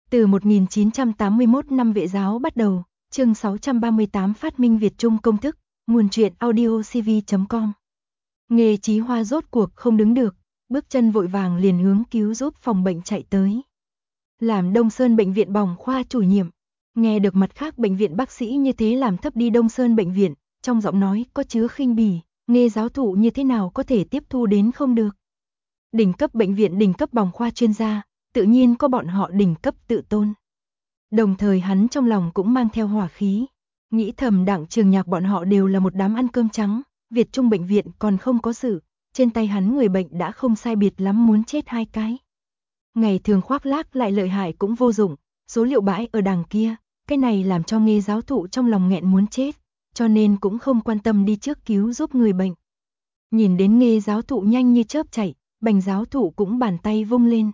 Từ 1981 năm Vệ giáo bắt đầu, chương 638 phát minh Việt Trung công thức, nguồn truyện audiocv.com. Nghê Chí Hoa rốt cuộc không đứng được, bước chân vội vàng liền hướng cứu giúp phòng bệnh chạy tới. Làm Đông Sơn bệnh viện bỏng khoa chủ nhiệm, nghe được mặt khác bệnh viện bác sĩ như thế làm thấp đi Đông Sơn bệnh viện, trong giọng nói có chứa khinh bỉ, Nghê giáo thụ như thế nào có thể tiếp thu đến không được. Đỉnh cấp bệnh viện đỉnh cấp bỏng khoa chuyên gia, tự nhiên có bọn họ đỉnh cấp tự tôn. Đồng thời hắn trong lòng cũng mang theo hỏa khí, nghĩ thầm Đặng Trường Nhạc bọn họ đều là một đám ăn cơm trắng, Việt Trung bệnh viện còn không có sự, trên tay hắn người bệnh đã không sai biệt lắm muốn chết hai cái. Ngày thường khoác lác lại lợi hại cũng vô dụng, số liệu bãi ở đằng kia, cái này làm cho Nghê giáo thụ trong lòng nghẹn muốn chết, cho nên cũng không quan tâm đi trước cứu giúp người bệnh. Nhìn đến Nghê giáo thụ nhanh như chớp chạy, Bành giáo thụ cũng bàn tay vung lên.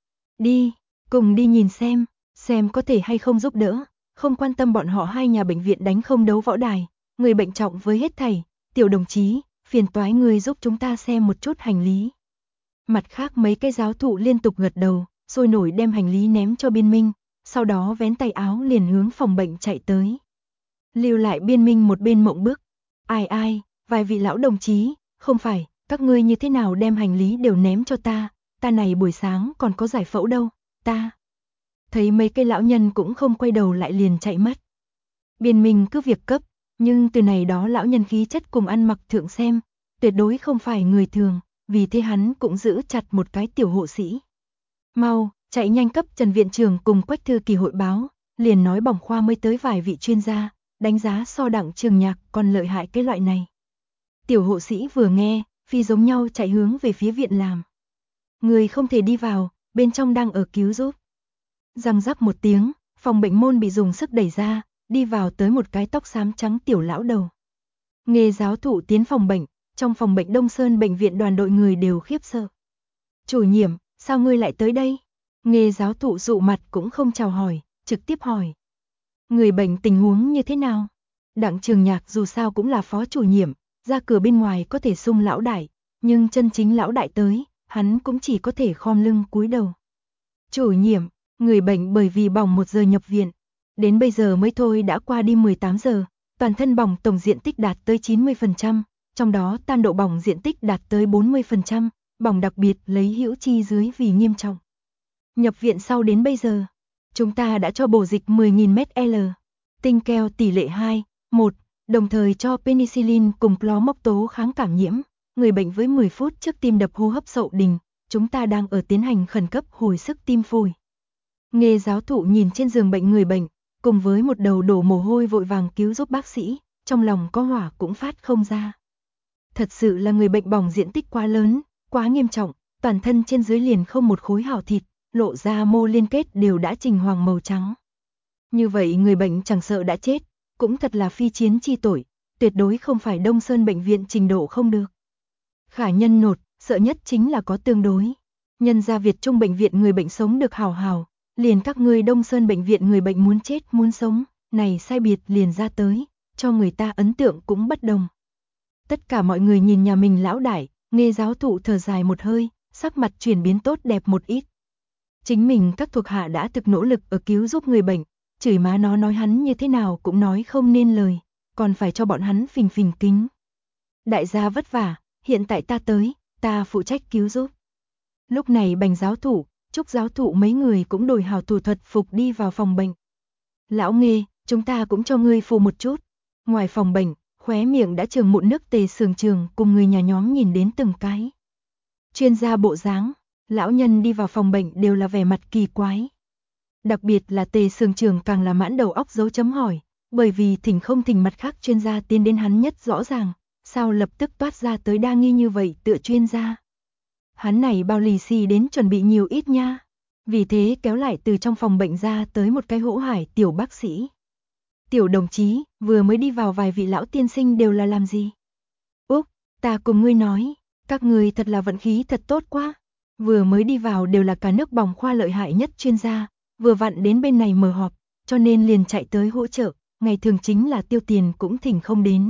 Đi, cùng đi nhìn xem có thể hay không giúp đỡ, không quan tâm bọn họ hai nhà bệnh viện đánh không đấu võ đài, người bệnh trọng với hết thảy, tiểu đồng chí, phiền toái người giúp chúng ta xem một chút hành lý. Mặt khác mấy cái giáo thụ liên tục gật đầu, sôi nổi đem hành lý ném cho Biên Minh, sau đó vén tay áo liền hướng phòng bệnh chạy tới. Lưu lại Biên Minh một bên mộng bức, ai, vài vị lão đồng chí, không phải, các ngươi như thế nào đem hành lý đều ném cho ta này buổi sáng còn có giải phẫu đâu, ta. Thấy mấy cây lão nhân cũng không quay đầu lại liền chạy mất. Biên Minh cứ việc cấp, nhưng từ này đó lão nhân khí chất cùng ăn mặc thượng xem, tuyệt đối không phải người thường, vì thế hắn cũng giữ chặt một cái tiểu hộ sĩ. Mau, chạy nhanh cấp Trần viện trưởng cùng Quách thư kỳ hội báo, liền nói bỏng khoa mới tới vài vị chuyên gia, đánh giá so Đặng Trường Nhạc còn lợi hại cái loại này. Tiểu hộ sĩ vừa nghe, phi giống nhau chạy hướng về phía viện làm. Người không thể đi vào, bên trong đang ở cứu giúp. Răng rắc một tiếng, phòng bệnh môn bị dùng sức đẩy ra, đi vào tới một cái tóc xám trắng tiểu lão đầu. Nghê giáo thụ tiến phòng bệnh, trong phòng bệnh Đông Sơn bệnh viện đoàn đội người đều khiếp sợ. Chủ nhiệm, sao ngươi lại tới đây? Nghê giáo thụ dụ mặt cũng không chào hỏi, trực tiếp hỏi. Người bệnh tình huống như thế nào? Đặng Trường Nhạc dù sao cũng là phó chủ nhiệm, ra cửa bên ngoài có thể xung lão đại, nhưng chân chính lão đại tới, hắn cũng chỉ có thể khom lưng cúi đầu. Chủ nhiệm, người bệnh bởi vì bỏng 1 giờ nhập viện, đến bây giờ mới thôi đã qua đi 18 giờ, toàn thân bỏng tổng diện tích đạt tới 90%, trong đó tan độ bỏng diện tích đạt tới 40%, bỏng đặc biệt lấy hữu chi dưới vì nghiêm trọng. Nhập viện sau đến bây giờ, chúng ta đã cho bổ dịch 10.000 ml, tinh keo tỷ lệ 2:1, đồng thời cho penicillin cùng clo mốc tố kháng cảm nhiễm. Người bệnh với 10 phút trước tim đập hô hấp sậu đình, chúng ta đang ở tiến hành khẩn cấp hồi sức tim phổi. Nghê giáo thụ nhìn trên giường bệnh người bệnh, cùng với một đầu đổ mồ hôi vội vàng cứu giúp bác sĩ, trong lòng có hỏa cũng phát không ra. Thật sự là người bệnh bỏng diện tích quá lớn, quá nghiêm trọng, toàn thân trên dưới liền không một khối hảo thịt, lộ ra mô liên kết đều đã trình hoàng màu trắng. Như vậy người bệnh chẳng sợ đã chết, cũng thật là phi chiến chi tội, tuyệt đối không phải Đông Sơn bệnh viện trình độ không được. Khả nhân nột, sợ nhất chính là có tương đối. Nhân ra Việt Trung bệnh viện người bệnh sống được hào hào, liền các ngươi Đông Sơn bệnh viện người bệnh muốn chết muốn sống, này sai biệt liền ra tới, cho người ta ấn tượng cũng bất đồng. Tất cả mọi người nhìn nhà mình lão đại, Nghê giáo thụ thở dài một hơi, sắc mặt chuyển biến tốt đẹp một ít. Chính mình các thuộc hạ đã thực nỗ lực ở cứu giúp người bệnh, chửi má nó nói hắn như thế nào cũng nói không nên lời, còn phải cho bọn hắn phình phình kính. Đại gia vất vả, hiện tại ta tới, ta phụ trách cứu giúp. Lúc này Bành giáo thụ, Trúc giáo thụ mấy người cũng đổi hào thủ thuật phục đi vào phòng bệnh. Lão Nghê, chúng ta cũng cho ngươi phù một chút. Ngoài phòng bệnh, khóe miệng đã trường mụn nước Tề Sường Trường cùng người nhà nhóm nhìn đến từng cái. Chuyên gia bộ dáng, lão nhân đi vào phòng bệnh đều là vẻ mặt kỳ quái. Đặc biệt là Tề Sường Trường càng là mãn đầu óc dấu chấm hỏi, bởi vì thỉnh không thỉnh mặt khác chuyên gia tiến đến hắn nhất rõ ràng, sao lập tức toát ra tới đa nghi như vậy tựa chuyên gia. Hắn này bao lì xì đến chuẩn bị nhiều ít nha. Vì thế kéo lại từ trong phòng bệnh ra tới một cái hỗ hải tiểu bác sĩ. Tiểu đồng chí, vừa mới đi vào vài vị lão tiên sinh đều là làm gì? Úc, ta cùng ngươi nói, các ngươi thật là vận khí thật tốt quá. Vừa mới đi vào đều là cả nước bỏng khoa lợi hại nhất chuyên gia, vừa vặn đến bên này mở họp, cho nên liền chạy tới hỗ trợ, ngày thường chính là tiêu tiền cũng thỉnh không đến.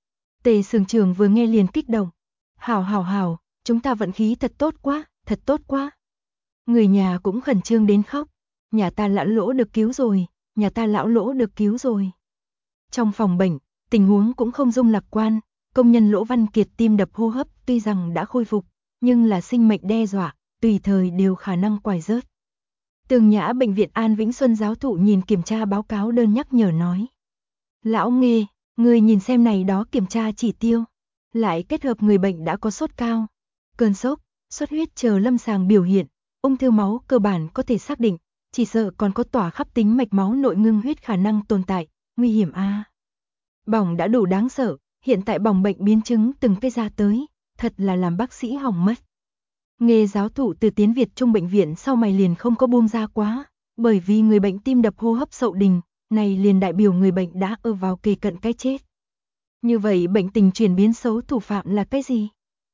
Tề Sường Trường vừa nghe liền kích động. Hảo, chúng ta vận khí thật tốt quá, thật tốt quá. Người nhà cũng khẩn trương đến khóc, nhà ta lão Lỗ được cứu rồi, nhà ta lão Lỗ được cứu rồi. Trong phòng bệnh, tình huống cũng không dung lạc quan, công nhân Lỗ Văn Kiệt tim đập hô hấp tuy rằng đã khôi phục, nhưng là sinh mệnh đe dọa, tùy thời đều khả năng quải rớt. Tường Nhã bệnh viện An Vĩnh Xuân giáo thụ nhìn kiểm tra báo cáo đơn nhắc nhở nói. Lão Nghê, người nhìn xem này đó kiểm tra chỉ tiêu, lại kết hợp người bệnh đã có sốt cao, cơn sốc, xuất huyết chờ lâm sàng biểu hiện, ung thư máu cơ bản có thể xác định, chỉ sợ còn có tỏa khắp tính mạch máu nội ngưng huyết khả năng tồn tại, nguy hiểm a. Bỏng đã đủ đáng sợ, hiện tại bỏng bệnh biến chứng từng cái ra tới, thật là làm bác sĩ hỏng mất. Nghề giáo thụ từ tiến Việt Trung bệnh viện sau mày liền không có buông ra quá, bởi vì người bệnh tim đập hô hấp sậu đình, này liền đại biểu người bệnh đã ở vào kề cận cái chết. Như vậy bệnh tình chuyển biến xấu thủ phạm là cái gì?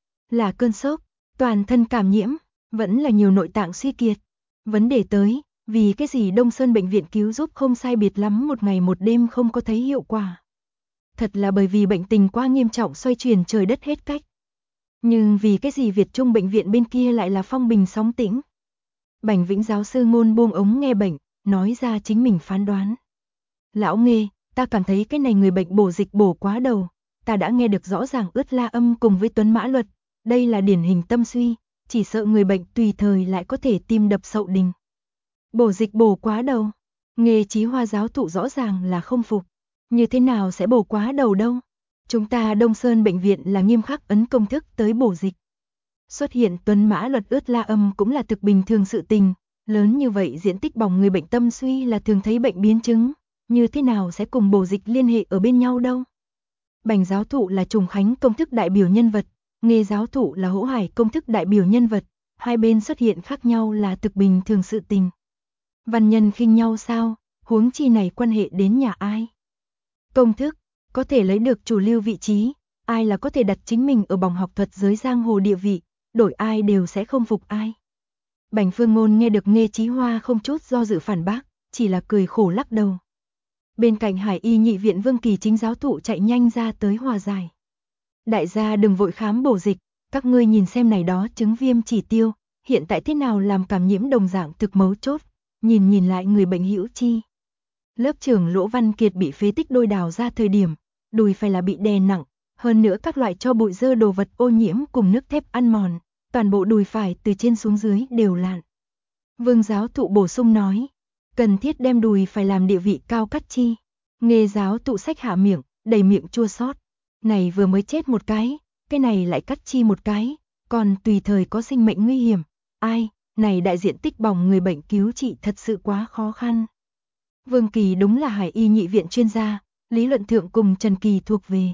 Là cơn sốc, toàn thân cảm nhiễm, vẫn là nhiều nội tạng suy kiệt. Vấn đề tới, vì cái gì Đông Sơn bệnh viện cứu giúp không sai biệt lắm một ngày một đêm không có thấy hiệu quả. Thật là bởi vì bệnh tình quá nghiêm trọng xoay chuyển trời đất hết cách. Nhưng vì cái gì Việt Trung bệnh viện bên kia lại là phong bình sóng tĩnh? Bành Vĩnh giáo sư ngôn buông ống nghe bệnh, nói ra chính mình phán đoán. Lão Nghê, ta cảm thấy cái này người bệnh bổ dịch bổ quá đầu, ta đã nghe được rõ ràng ướt la âm cùng với tuấn mã luật, đây là điển hình tâm suy, chỉ sợ người bệnh tùy thời lại có thể tim đập sậu đình. Bổ dịch bổ quá đầu, Nghê Chí Hoa giáo thụ rõ ràng là không phục, như thế nào sẽ bổ quá đầu đâu? Chúng ta Đông Sơn bệnh viện là nghiêm khắc ấn công thức tới bổ dịch. Xuất hiện tuấn mã luật ướt la âm cũng là thực bình thường sự tình, lớn như vậy diện tích bỏng người bệnh tâm suy là thường thấy bệnh biến chứng, như thế nào sẽ cùng bổ dịch liên hệ ở bên nhau đâu? Bành giáo thụ là Trùng Khánh công thức đại biểu nhân vật, Nghê giáo thụ là Hỗ Hải công thức đại biểu nhân vật, hai bên xuất hiện khác nhau là thực bình thường sự tình. Văn nhân khinh nhau sao, huống chi này quan hệ đến nhà ai? Công thức, có thể lấy được chủ lưu vị trí, ai là có thể đặt chính mình ở bỏng học thuật giới giang hồ địa vị, đổi ai đều sẽ không phục ai. Bành Phương Ngôn nghe được Nghê Chí Hoa không chút do dự phản bác, chỉ là cười khổ lắc đầu. Bên cạnh Hải Y nhị viện Vương Kỳ Chính giáo thụ chạy nhanh ra tới hòa giải. Đại gia đừng vội khám bổ dịch, các ngươi nhìn xem này đó chứng viêm chỉ tiêu, hiện tại thế nào làm cảm nhiễm đồng dạng thực mấu chốt, nhìn lại người bệnh hữu chi. Lớp trưởng Lỗ Văn Kiệt bị phế tích đôi đào ra thời điểm, đùi phải là bị đè nặng, hơn nữa các loại cho bụi dơ đồ vật ô nhiễm cùng nước thép ăn mòn, toàn bộ đùi phải từ trên xuống dưới đều lạn. Vương giáo thụ bổ sung nói, cần thiết đem đùi phải làm địa vị cao cắt chi. Nghê giáo thụ sách hạ miệng, đầy miệng chua xót. Này vừa mới chết một cái này lại cắt chi một cái, còn tùy thời có sinh mệnh nguy hiểm. Ai, này đại diện tích bỏng người bệnh cứu trị thật sự quá khó khăn. Vương Kỳ đúng là Hải Y nhị viện chuyên gia, lý luận thượng cùng Trần Kỳ thuộc về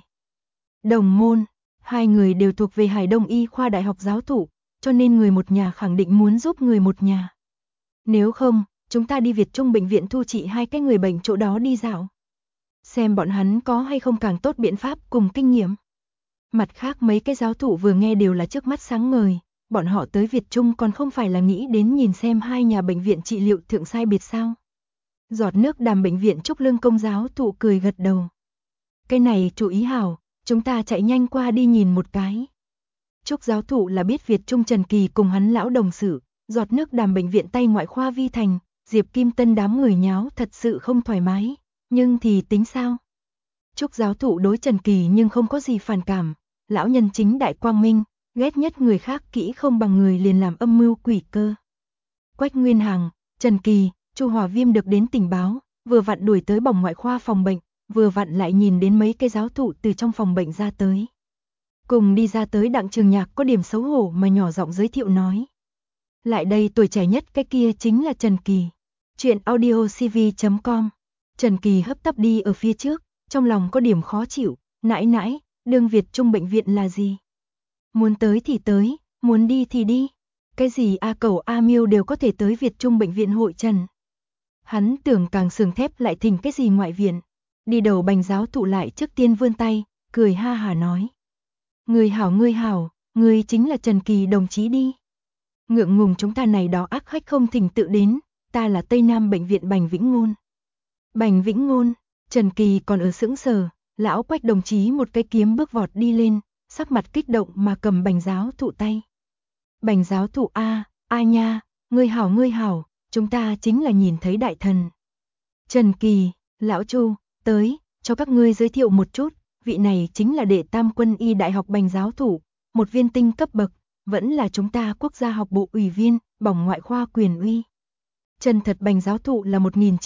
đồng môn, hai người đều thuộc về Hải Đông Y khoa đại học giáo thụ, cho nên người một nhà khẳng định muốn giúp người một nhà. Nếu không, chúng ta đi Việt Trung bệnh viện thu trị hai cái người bệnh chỗ đó đi dạo. Xem bọn hắn có hay không càng tốt biện pháp cùng kinh nghiệm. Mặt khác mấy cái giáo thụ vừa nghe đều là trước mắt sáng ngời, bọn họ tới Việt Trung còn không phải là nghĩ đến nhìn xem hai nhà bệnh viện trị liệu thượng sai biệt sao. Giọt nước Đàm bệnh viện Trúc Lương công giáo thụ cười gật đầu. Cái này chú ý hảo, chúng ta chạy nhanh qua đi nhìn một cái. Trúc giáo thụ là biết Việt Trung Trần Kỳ cùng hắn lão đồng sự, Giọt nước Đàm bệnh viện tay ngoại khoa Vi Thành, Diệp Kim Tân đám người nháo thật sự không thoải mái, nhưng thì tính sao? Trúc giáo thụ đối Trần Kỳ nhưng không có gì phản cảm, lão nhân chính đại quang minh, ghét nhất người khác kỹ không bằng người liền làm âm mưu quỷ cơ. Quách Nguyên Hằng, Trần Kỳ, Chu Hòa Viêm được đến tình báo, vừa vặn đuổi tới bỏng ngoại khoa phòng bệnh, vừa vặn lại nhìn đến mấy cái giáo thụ từ trong phòng bệnh ra tới. Cùng đi ra tới Đặng Trường Nhạc có điểm xấu hổ mà nhỏ giọng giới thiệu nói. Lại đây tuổi trẻ nhất cái kia chính là Trần Kỳ. Chuyện audiocv.com. Trần Kỳ hấp tấp đi ở phía trước, trong lòng có điểm khó chịu, nãi, đương Việt Trung bệnh viện là gì? Muốn tới thì tới, muốn đi thì đi. Cái gì A Cẩu A Miêu đều có thể tới Việt Trung bệnh viện hội trần. Hắn tưởng càng sườn thép lại thình cái gì ngoại viện. Đi đầu Bành giáo thụ lại trước tiên vươn tay, cười ha hả nói. Người hảo, người chính là Trần Kỳ đồng chí đi. Ngượng ngùng chúng ta này đó ác khách không thỉnh tự đến, ta là Tây Nam bệnh viện Bành Vĩnh Ngôn. Bành Vĩnh Ngôn, Trần Kỳ còn ở sững sờ, lão Quách đồng chí một cái kiếm bước vọt đi lên, sắc mặt kích động mà cầm Bành giáo thụ tay. Bành giáo thụ a nha, ngươi hảo, chúng ta chính là nhìn thấy đại thần. Trần Kỳ, lão Chu, tới, cho các ngươi giới thiệu một chút, vị này chính là đệ tam quân y đại học Bành giáo thụ, một viên tinh cấp bậc, vẫn là chúng ta quốc gia học bộ ủy viên, bỏng ngoại khoa quyền uy. Trần Thật Bành giáo thụ là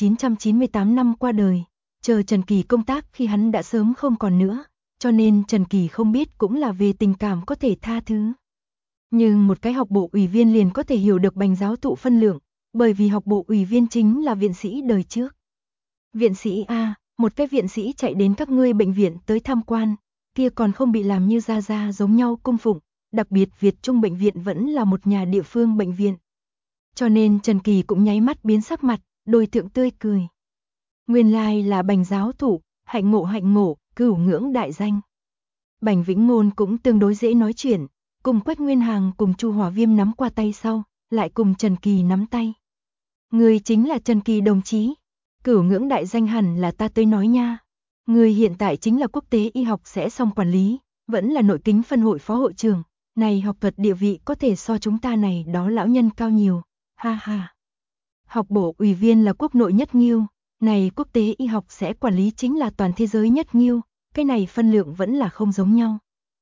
1998 năm qua đời, chờ Trần Kỳ công tác khi hắn đã sớm không còn nữa, cho nên Trần Kỳ không biết cũng là về tình cảm có thể tha thứ. Nhưng một cái học bộ ủy viên liền có thể hiểu được Bành giáo thụ phân lượng, bởi vì học bộ ủy viên chính là viện sĩ đời trước. Viện sĩ A, một cái viện sĩ chạy đến các ngươi bệnh viện tới tham quan, kia còn không bị làm như gia gia giống nhau cung phụng, đặc biệt Việt Trung bệnh viện vẫn là một nhà địa phương bệnh viện. Cho nên Trần Kỳ cũng nháy mắt biến sắc mặt, đôi thượng tươi cười. Nguyên lai là Bành giáo thụ, hạnh ngộ, cửu ngưỡng đại danh. Bành Vĩnh Ngôn cũng tương đối dễ nói chuyện, cùng Quách Nguyên Hàng cùng Chu Hòa Viêm nắm qua tay sau, lại cùng Trần Kỳ nắm tay. Người chính là Trần Kỳ đồng chí. Cửu ngưỡng đại danh hẳn là ta tới nói nha. Người hiện tại chính là quốc tế y học sẽ xong quản lý, vẫn là nội kính phân hội phó hội trưởng. Này học thuật địa vị có thể so chúng ta này đó lão nhân cao nhiều. Ha ha. Học bộ ủy viên là quốc nội nhất nghiêu, này quốc tế y học sẽ quản lý chính là toàn thế giới nhất nghiêu, cái này phân lượng vẫn là không giống nhau.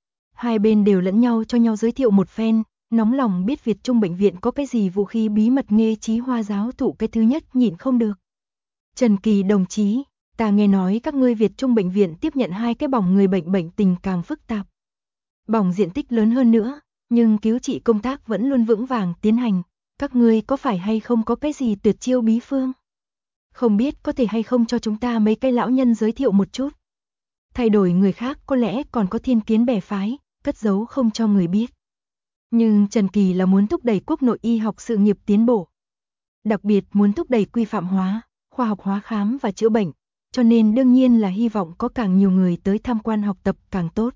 Hai bên đều lẫn nhau cho nhau giới thiệu một phen, nóng lòng biết Việt Trung bệnh viện có cái gì vũ khí bí mật. Nghe Chí Hoa giáo thụ cái thứ nhất nhịn không được. Trần Kỳ đồng chí, ta nghe nói các ngươi Việt Trung bệnh viện tiếp nhận 2 cái bỏng người bệnh tình càng phức tạp. Bỏng diện tích lớn hơn nữa, nhưng cứu trị công tác vẫn luôn vững vàng tiến hành, các ngươi có phải hay không có cái gì tuyệt chiêu bí phương? Không biết có thể hay không cho chúng ta mấy cái lão nhân giới thiệu một chút. Thay đổi người khác có lẽ còn có thiên kiến bè phái, cất giấu không cho người biết. Nhưng Trần Kỳ là muốn thúc đẩy quốc nội y học sự nghiệp tiến bộ. Đặc biệt muốn thúc đẩy quy phạm hóa, khoa học hóa khám và chữa bệnh, cho nên đương nhiên là hy vọng có càng nhiều người tới tham quan học tập càng tốt.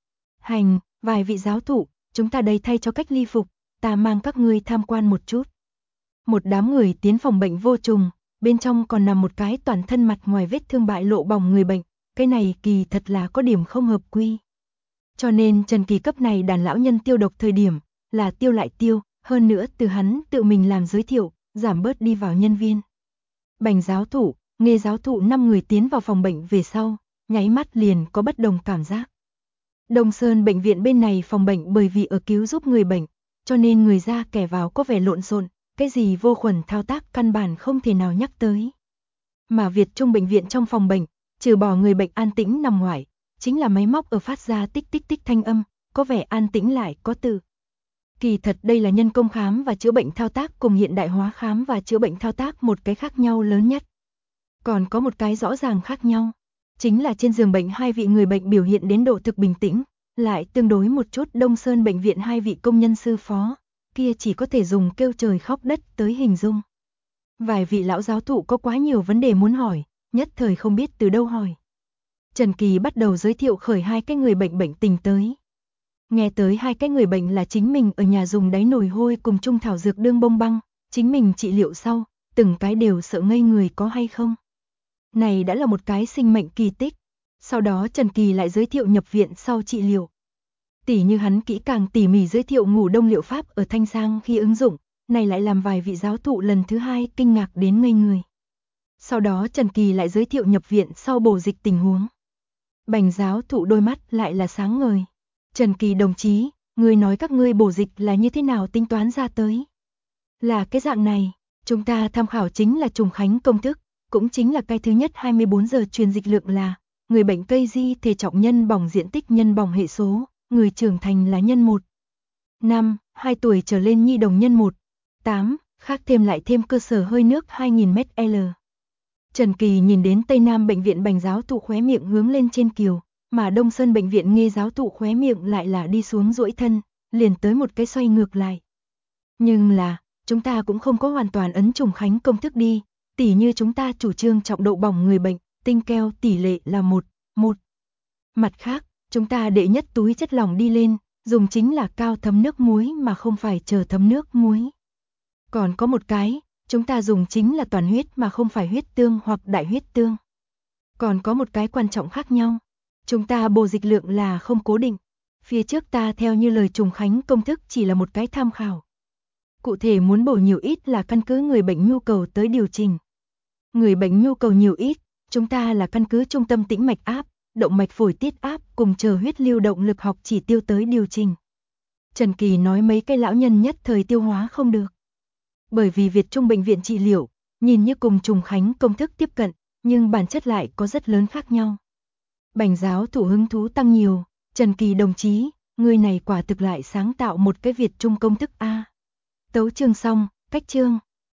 Hành, vài vị giáo thụ, chúng ta đây thay cho cách ly phục, ta mang các ngươi tham quan một chút. Một đám người tiến phòng bệnh vô trùng, bên trong còn nằm một cái toàn thân mặt ngoài vết thương bại lộ bỏng người bệnh, cái này kỳ thật là có điểm không hợp quy. Cho nên Trần Kỳ cấp này đàn lão nhân tiêu độc thời điểm, là tiêu lại tiêu, hơn nữa từ hắn tự mình làm giới thiệu, giảm bớt đi vào nhân viên. Bành giáo thụ, Nghe giáo thụ 5 người tiến vào phòng bệnh về sau, nháy mắt liền có bất đồng cảm giác. Đông Sơn bệnh viện bên này phòng bệnh bởi vì ở cứu giúp người bệnh, cho nên người ra kẻ vào có vẻ lộn xộn, cái gì vô khuẩn thao tác căn bản không thể nào nhắc tới. Mà Việt Trung bệnh viện trong phòng bệnh, trừ bỏ người bệnh an tĩnh nằm ngoài, chính là máy móc ở phát ra tích tích tích thanh âm, có vẻ an tĩnh lại có từ. Kỳ thật đây là nhân công khám và chữa bệnh thao tác cùng hiện đại hóa khám và chữa bệnh thao tác một cái khác nhau lớn nhất. Còn có một cái rõ ràng khác nhau, chính là trên giường bệnh 2 vị người bệnh biểu hiện đến độ thực bình tĩnh, lại tương đối một chút. Đông Sơn bệnh viện 2 vị công nhân sư phó, kia chỉ có thể dùng kêu trời khóc đất tới hình dung. Vài vị lão giáo thụ có quá nhiều vấn đề muốn hỏi, nhất thời không biết từ đâu hỏi. Trần Kỳ bắt đầu giới thiệu khởi 2 cái người bệnh bệnh tình tới. Nghe tới 2 cái người bệnh là chính mình ở nhà dùng đáy nồi hôi cùng trung thảo dược đương bông băng, chính mình trị liệu sau, từng cái đều sợ ngây người có hay không. Này đã là một cái sinh mệnh kỳ tích. Sau đó Trần Kỳ lại giới thiệu nhập viện sau trị liệu. Tỉ như hắn kỹ càng tỉ mỉ giới thiệu ngủ đông liệu pháp ở Thanh Giang khi ứng dụng, này lại làm vài vị giáo thụ lần thứ 2 kinh ngạc đến ngây người. Sau đó Trần Kỳ lại giới thiệu nhập viện sau bổ dịch tình huống. Bành giáo thụ đôi mắt lại là sáng ngời. Trần Kỳ đồng chí, người nói các ngươi bổ dịch là như thế nào tính toán ra tới? Là cái dạng này, chúng ta tham khảo chính là trùng khánh công thức, cũng chính là cái thứ nhất 24 giờ truyền dịch lượng là người bệnh cây di thể trọng nhân bỏng diện tích nhân bỏng hệ số, người trưởng thành là nhân 1. 5, 2 tuổi trở lên nhi đồng nhân 1. 8, khác thêm lại thêm cơ sở hơi nước 2000 ml. Trần Kỳ nhìn đến Tây Nam bệnh viện Bành giáo thụ khóe miệng hướng lên trên kiều, mà Đông Sơn bệnh viện Nghe giáo thụ khóe miệng lại là đi xuống duỗi thân, liền tới một cái xoay ngược lại. Nhưng là, chúng ta cũng không có hoàn toàn ấn trùng khánh công thức đi, tỉ như chúng ta chủ trương trọng độ bỏng người bệnh, tinh keo tỷ lệ là 1:1. Mặt khác, chúng ta đệ nhất túi chất lỏng đi lên, dùng chính là cao thấm nước muối mà không phải chờ thấm nước muối. Còn có một cái, chúng ta dùng chính là toàn huyết mà không phải huyết tương hoặc đại huyết tương. Còn có một cái quan trọng khác nhau, chúng ta bổ dịch lượng là không cố định. Phía trước ta theo như lời trùng khánh công thức chỉ là một cái tham khảo. Cụ thể muốn bổ nhiều ít là căn cứ người bệnh nhu cầu tới điều chỉnh. Người bệnh nhu cầu nhiều ít, chúng ta là căn cứ trung tâm tĩnh mạch áp, động mạch phổi tiết áp cùng chờ huyết lưu động lực học chỉ tiêu tới điều chỉnh. Trần Kỳ nói mấy cái lão nhân nhất thời tiêu hóa không được. Bởi vì Việt Trung bệnh viện trị liệu, nhìn như cùng Trùng Khánh công thức tiếp cận, nhưng bản chất lại có rất lớn khác nhau. Bành giáo thủ hứng thú tăng nhiều, Trần Kỳ đồng chí, người này quả thực lại sáng tạo một cái Việt Trung công thức A. Tấu chương xong, cách chương.